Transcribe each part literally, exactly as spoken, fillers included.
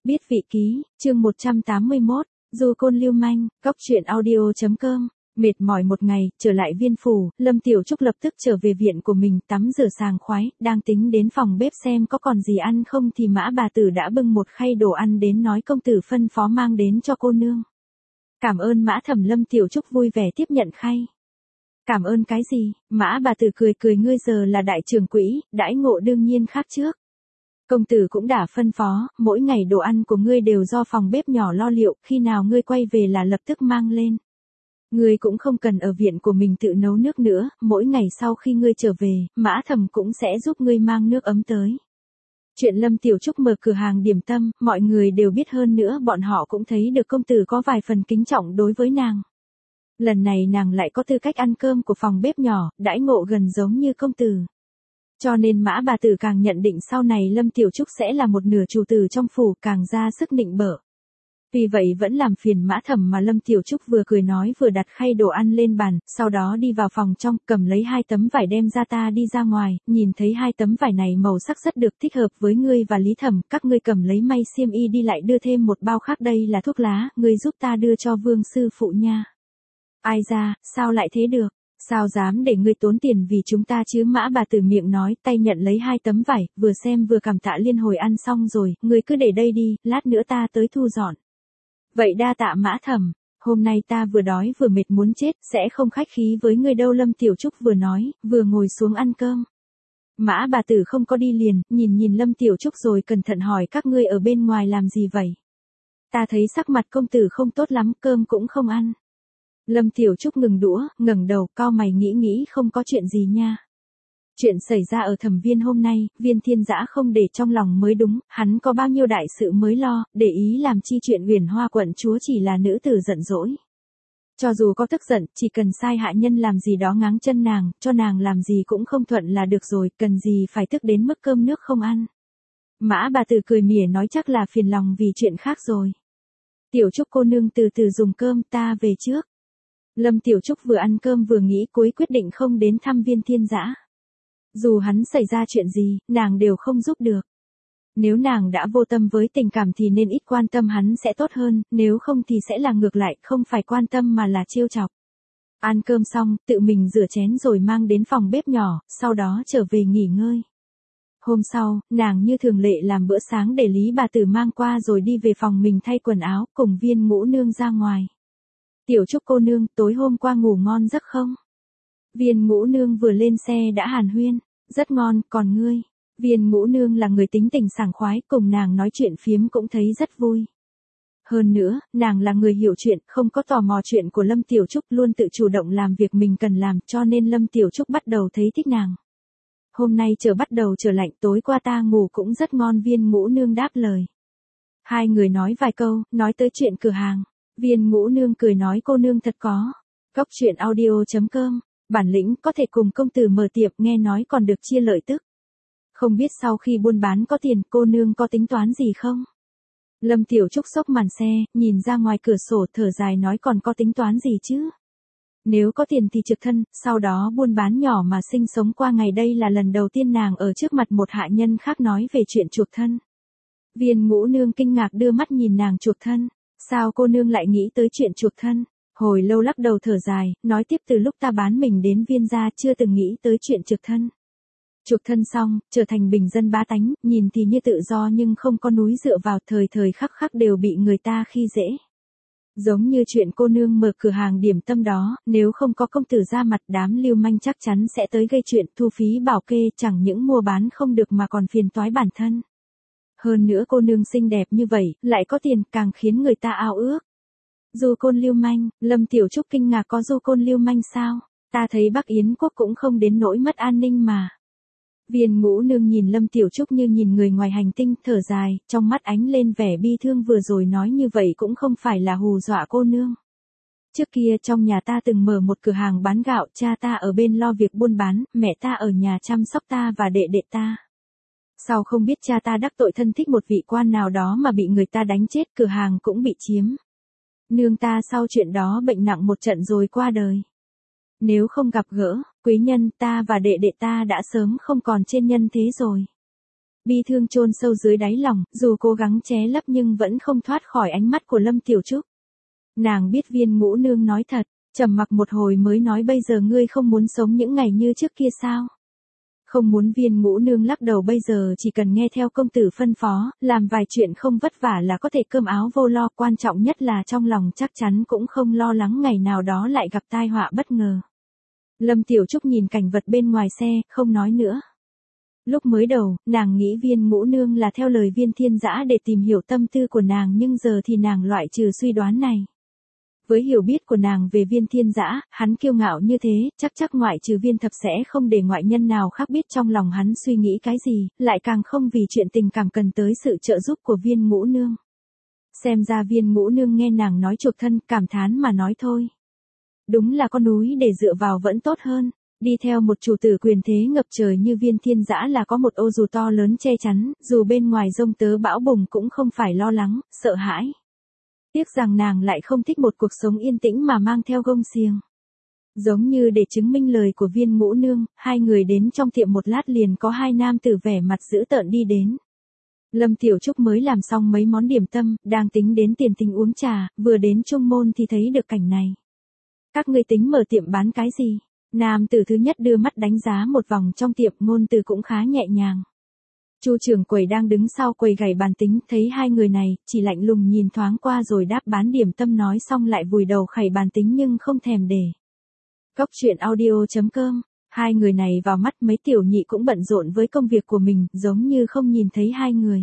Biết vị ký, chương một trăm tám mươi mốt, Du Côn lưu manh, Cóc truyện audio chấm com. Mệt mỏi một ngày, trở lại Viên phủ, Lâm Tiểu Trúc lập tức trở về viện của mình, tắm rửa sảng khoái, đang tính đến phòng bếp xem có còn gì ăn không thì Mã bà tử đã bưng một khay đồ ăn đến nói công tử phân phó mang đến cho cô nương. Cảm ơn Mã Thẩm. Lâm Tiểu Trúc vui vẻ tiếp nhận khay. Cảm ơn cái gì? Mã bà tử cười cười, ngươi giờ là đại trưởng quỹ, đãi ngộ đương nhiên khác trước. Công tử cũng đã phân phó, mỗi ngày đồ ăn của ngươi đều do phòng bếp nhỏ lo liệu, khi nào ngươi quay về là lập tức mang lên. Ngươi cũng không cần ở viện của mình tự nấu nước nữa, mỗi ngày sau khi ngươi trở về, Mã Thẩm cũng sẽ giúp ngươi mang nước ấm tới. Chuyện Lâm Tiểu Trúc mở cửa hàng điểm tâm, mọi người đều biết, hơn nữa bọn họ cũng thấy được công tử có vài phần kính trọng đối với nàng. Lần này nàng lại có tư cách ăn cơm của phòng bếp nhỏ, đãi ngộ gần giống như công tử. Cho nên Mã bà tử càng nhận định sau này Lâm Tiểu Trúc sẽ là một nửa chủ tử trong phủ, càng ra sức nịnh bợ. Vì vậy vẫn làm phiền Mã Thẩm mà Lâm Tiểu Trúc vừa cười nói vừa đặt khay đồ ăn lên bàn, sau đó đi vào phòng trong, cầm lấy hai tấm vải đem ra. Ta đi ra ngoài, nhìn thấy hai tấm vải này màu sắc rất được, thích hợp với ngươi và Lý Thẩm, các ngươi cầm lấy may xiêm y đi, lại đưa thêm một bao khác, đây là thuốc lá, ngươi giúp ta đưa cho Vương sư phụ nha. Ai ra, sao lại thế được? Sao dám để ngươi tốn tiền vì chúng ta chứ? Mã bà tử miệng nói, tay nhận lấy hai tấm vải, vừa xem vừa cảm tạ liên hồi, ăn xong rồi, ngươi cứ để đây đi, lát nữa ta tới thu dọn. Vậy đa tạ Mã Thẩm, hôm nay ta vừa đói vừa mệt muốn chết, sẽ không khách khí với ngươi đâu. Lâm Tiểu Trúc vừa nói, vừa ngồi xuống ăn cơm. Mã bà tử không có đi liền, nhìn nhìn Lâm Tiểu Trúc rồi cẩn thận hỏi, các ngươi ở bên ngoài làm gì vậy? Ta thấy sắc mặt công tử không tốt lắm, cơm cũng không ăn. Lâm Tiểu Trúc ngừng đũa, ngẩng đầu, cau mày nghĩ nghĩ, không có chuyện gì nha. Chuyện xảy ra ở Thẩm Viên hôm nay, Viên Thiên Dã không để trong lòng mới đúng, hắn có bao nhiêu đại sự mới lo, để ý làm chi chuyện Uyển Hoa quận chúa chỉ là nữ tử giận dỗi. Cho dù có tức giận, chỉ cần sai hạ nhân làm gì đó ngáng chân nàng, cho nàng làm gì cũng không thuận là được rồi, cần gì phải tức đến mức cơm nước không ăn. Mã bà tử cười mỉa nói, chắc là phiền lòng vì chuyện khác rồi. Tiểu Trúc cô nương từ từ dùng cơm, ta về trước. Lâm Tiểu Trúc vừa ăn cơm vừa nghĩ, cuối quyết định không đến thăm Viên Thiên Dã. Dù hắn xảy ra chuyện gì, nàng đều không giúp được. Nếu nàng đã vô tâm với tình cảm thì nên ít quan tâm hắn sẽ tốt hơn, nếu không thì sẽ là ngược lại, không phải quan tâm mà là trêu chọc. Ăn cơm xong, tự mình rửa chén rồi mang đến phòng bếp nhỏ, sau đó trở về nghỉ ngơi. Hôm sau, nàng như thường lệ làm bữa sáng để Lý bà tử mang qua rồi đi về phòng mình thay quần áo, cùng Viên Ngũ Nương ra ngoài. Tiểu Trúc cô nương, tối hôm qua ngủ ngon giấc không? Viên Ngũ Nương vừa lên xe đã hàn huyên, rất ngon, còn ngươi? Viên Ngũ Nương là người tính tình sảng khoái, cùng nàng nói chuyện phiếm cũng thấy rất vui. Hơn nữa, nàng là người hiểu chuyện, không có tò mò chuyện của Lâm Tiểu Trúc, luôn tự chủ động làm việc mình cần làm, cho nên Lâm Tiểu Trúc bắt đầu thấy thích nàng. Hôm nay trời bắt đầu trở lạnh, tối qua ta ngủ cũng rất ngon. Viên Ngũ Nương đáp lời. Hai người nói vài câu, nói tới chuyện cửa hàng. Viên Ngũ Nương cười nói, cô nương thật có. Cóc truyện audio chấm com, bản lĩnh có thể cùng công tử mở tiệm, nghe nói còn được chia lợi tức. Không biết sau khi buôn bán có tiền, cô nương có tính toán gì không? Lâm Tiểu Trúc xốc màn xe, nhìn ra ngoài cửa sổ thở dài nói, còn có tính toán gì chứ? Nếu có tiền thì trực thân, sau đó buôn bán nhỏ mà sinh sống qua ngày. Đây là lần đầu tiên nàng ở trước mặt một hạ nhân khác nói về chuyện chuộc thân. Viên Ngũ Nương kinh ngạc đưa mắt nhìn nàng, chuộc thân. Sao cô nương lại nghĩ tới chuyện chuộc thân? Hồi lâu lắc đầu thở dài, nói tiếp, từ lúc ta bán mình đến Viên gia chưa từng nghĩ tới chuyện chuộc thân. Chuộc thân xong, trở thành bình dân bá tánh, nhìn thì như tự do nhưng không có núi dựa vào, thời thời khắc khắc đều bị người ta khi dễ. Giống như chuyện cô nương mở cửa hàng điểm tâm đó, nếu không có công tử ra mặt, đám lưu manh chắc chắn sẽ tới gây chuyện, thu phí bảo kê, chẳng những mua bán không được mà còn phiền toái bản thân. Hơn nữa cô nương xinh đẹp như vậy, lại có tiền, càng khiến người ta ao ước. Du Côn lưu manh, Lâm Tiểu Trúc kinh ngạc, có Du Côn lưu manh sao? Ta thấy Bắc Yến quốc cũng không đến nỗi mất an ninh mà. Viên Ngũ Nương nhìn Lâm Tiểu Trúc như nhìn người ngoài hành tinh, thở dài, trong mắt ánh lên vẻ bi thương, vừa rồi nói như vậy cũng không phải là hù dọa cô nương. Trước kia trong nhà ta từng mở một cửa hàng bán gạo, cha ta ở bên lo việc buôn bán, mẹ ta ở nhà chăm sóc ta và đệ đệ ta. Sau không biết cha ta đắc tội thân thích một vị quan nào đó mà bị người ta đánh chết, cửa hàng cũng bị chiếm. Nương ta sau chuyện đó bệnh nặng một trận rồi qua đời. Nếu không gặp gỡ quý nhân, ta và đệ đệ ta đã sớm không còn trên nhân thế rồi. Bi thương chôn sâu dưới đáy lòng, dù cố gắng che lấp nhưng vẫn không thoát khỏi ánh mắt của Lâm Tiểu Trúc. Nàng biết Viên Ngũ Nương nói thật, trầm mặc một hồi mới nói bây giờ ngươi không muốn sống những ngày như trước kia sao? Không muốn. Viên Ngũ Nương lắc đầu, bây giờ chỉ cần nghe theo công tử phân phó, làm vài chuyện không vất vả là có thể cơm áo vô lo, quan trọng nhất là trong lòng chắc chắn cũng không lo lắng ngày nào đó lại gặp tai họa bất ngờ. Lâm Tiểu Trúc nhìn cảnh vật bên ngoài xe, không nói nữa. Lúc mới đầu, nàng nghĩ Viên Ngũ Nương là theo lời Viên Thiên Dã để tìm hiểu tâm tư của nàng, nhưng giờ thì nàng loại trừ suy đoán này. Với hiểu biết của nàng về Viên Thiên Dã, hắn kiêu ngạo như thế, chắc chắc ngoại trừ Viên Thập sẽ không để ngoại nhân nào khác biết trong lòng hắn suy nghĩ cái gì, lại càng không vì chuyện tình cảm cần tới sự trợ giúp của Viên Ngũ Nương. Xem ra Viên Ngũ Nương nghe nàng nói chuộc thân, cảm thán mà nói thôi. Đúng là con núi để dựa vào vẫn tốt hơn. Đi theo một chủ tử quyền thế ngập trời như Viên Thiên Dã là có một ô dù to lớn che chắn, dù bên ngoài giông tớ bão bùng cũng không phải lo lắng, sợ hãi. Tiếc rằng nàng lại không thích một cuộc sống yên tĩnh mà mang theo gông xiềng. Giống như để chứng minh lời của Viên Ngũ Nương, hai người đến trong tiệm một lát liền có hai nam tử vẻ mặt dữ tợn đi đến. Lâm Tiểu Trúc mới làm xong mấy món điểm tâm, đang tính đến tiền tình uống trà, vừa đến Trung Môn thì thấy được cảnh này. Các ngươi tính mở tiệm bán cái gì? Nam tử thứ nhất đưa mắt đánh giá một vòng trong tiệm, ngôn từ cũng khá nhẹ nhàng. Chu trưởng quầy đang đứng sau quầy gảy bàn tính, thấy hai người này, chỉ lạnh lùng nhìn thoáng qua rồi đáp bán điểm tâm, nói xong lại vùi đầu khảy bàn tính nhưng không thèm để. Cốc truyện audio chấm com, hai người này vào mắt mấy tiểu nhị cũng bận rộn với công việc của mình, giống như không nhìn thấy hai người.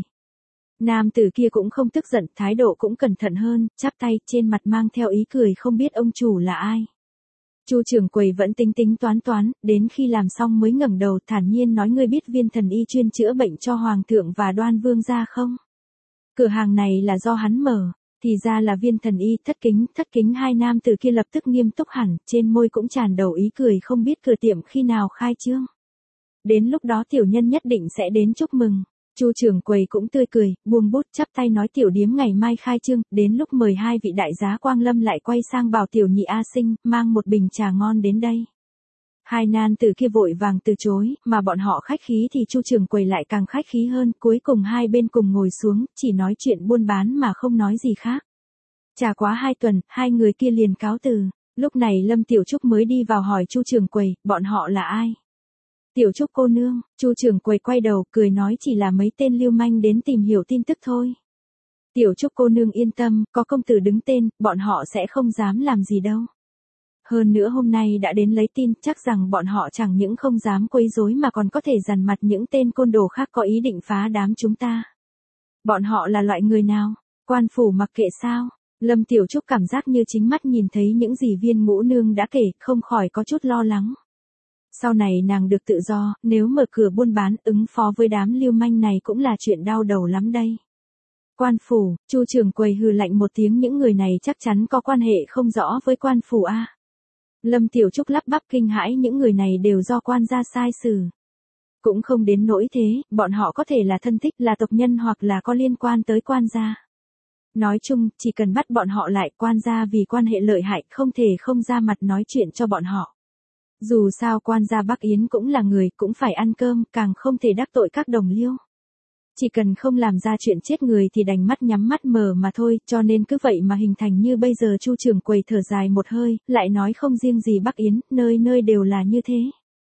Nam tử kia cũng không tức giận, thái độ cũng cẩn thận hơn, chắp tay, trên mặt mang theo ý cười, không biết ông chủ là ai. Chu trưởng quầy vẫn tính tính toán toán, đến khi làm xong mới ngẩng đầu thản nhiên nói, ngươi biết Viên thần y chuyên chữa bệnh cho Hoàng thượng và Đoan Vương gia không? Cửa hàng này là do hắn mở, thì ra là Viên thần y. Thất kính, thất kính. Hai nam tử kia lập tức nghiêm túc hẳn, trên môi cũng tràn đầu ý cười, không biết cửa tiệm khi nào khai trương. Đến lúc đó tiểu nhân nhất định sẽ đến chúc mừng. Chu trưởng quầy cũng tươi cười, buông bút chắp tay nói, tiểu điếm ngày mai khai trương, đến lúc mời hai vị đại giá quang lâm, lại quay sang bảo tiểu nhị A Sinh mang một bình trà ngon đến đây. Hai nan tử kia vội vàng từ chối, mà bọn họ khách khí thì Chu trưởng quầy lại càng khách khí hơn, cuối cùng hai bên cùng ngồi xuống, chỉ nói chuyện buôn bán mà không nói gì khác. Trà quá hai tuần, hai người kia liền cáo từ. Lúc này Lâm Tiểu Trúc mới đi vào hỏi Chu trưởng quầy, bọn họ là ai? Tiểu Trúc cô nương. Chu trưởng quầy quay đầu, cười nói, chỉ là mấy tên lưu manh đến tìm hiểu tin tức thôi. Tiểu Trúc cô nương yên tâm, có công tử đứng tên, bọn họ sẽ không dám làm gì đâu. Hơn nữa hôm nay đã đến lấy tin, chắc rằng bọn họ chẳng những không dám quấy rối mà còn có thể dằn mặt những tên côn đồ khác có ý định phá đám chúng ta. Bọn họ là loại người nào? Quan phủ mặc kệ sao? Lâm Tiểu Trúc cảm giác như chính mắt nhìn thấy những gì Viên Ngũ Nương đã kể, không khỏi có chút lo lắng. Sau này nàng được tự do, nếu mở cửa buôn bán, ứng phó với đám lưu manh này cũng là chuyện đau đầu lắm đây. Quan phủ. Chu trưởng quầy hừ lạnh một tiếng, những người này chắc chắn có quan hệ không rõ với quan phủ a. Lâm Tiểu Trúc lắp bắp kinh hãi, những người này đều do quan gia sai xử. Cũng không đến nỗi thế, bọn họ có thể là thân thích, là tộc nhân hoặc là có liên quan tới quan gia. Nói chung, chỉ cần bắt bọn họ lại, quan gia vì quan hệ lợi hại không thể không ra mặt nói chuyện cho bọn họ. Dù sao quan gia Bắc Yến cũng là người, cũng phải ăn cơm, càng không thể đắc tội các đồng liêu. Chỉ cần không làm ra chuyện chết người thì đành mắt nhắm mắt mở mà thôi, cho nên cứ vậy mà hình thành như bây giờ. Chu trưởng quầy thở dài một hơi, lại nói, không riêng gì Bắc Yến, nơi nơi đều là như thế.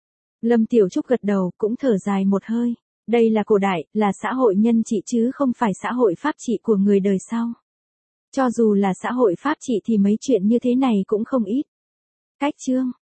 Lâm Tiểu Trúc gật đầu, cũng thở dài một hơi. Đây là cổ đại, là xã hội nhân trị chứ không phải xã hội pháp trị của người đời sau. Cho dù là xã hội pháp trị thì mấy chuyện như thế này cũng không ít. Cách chương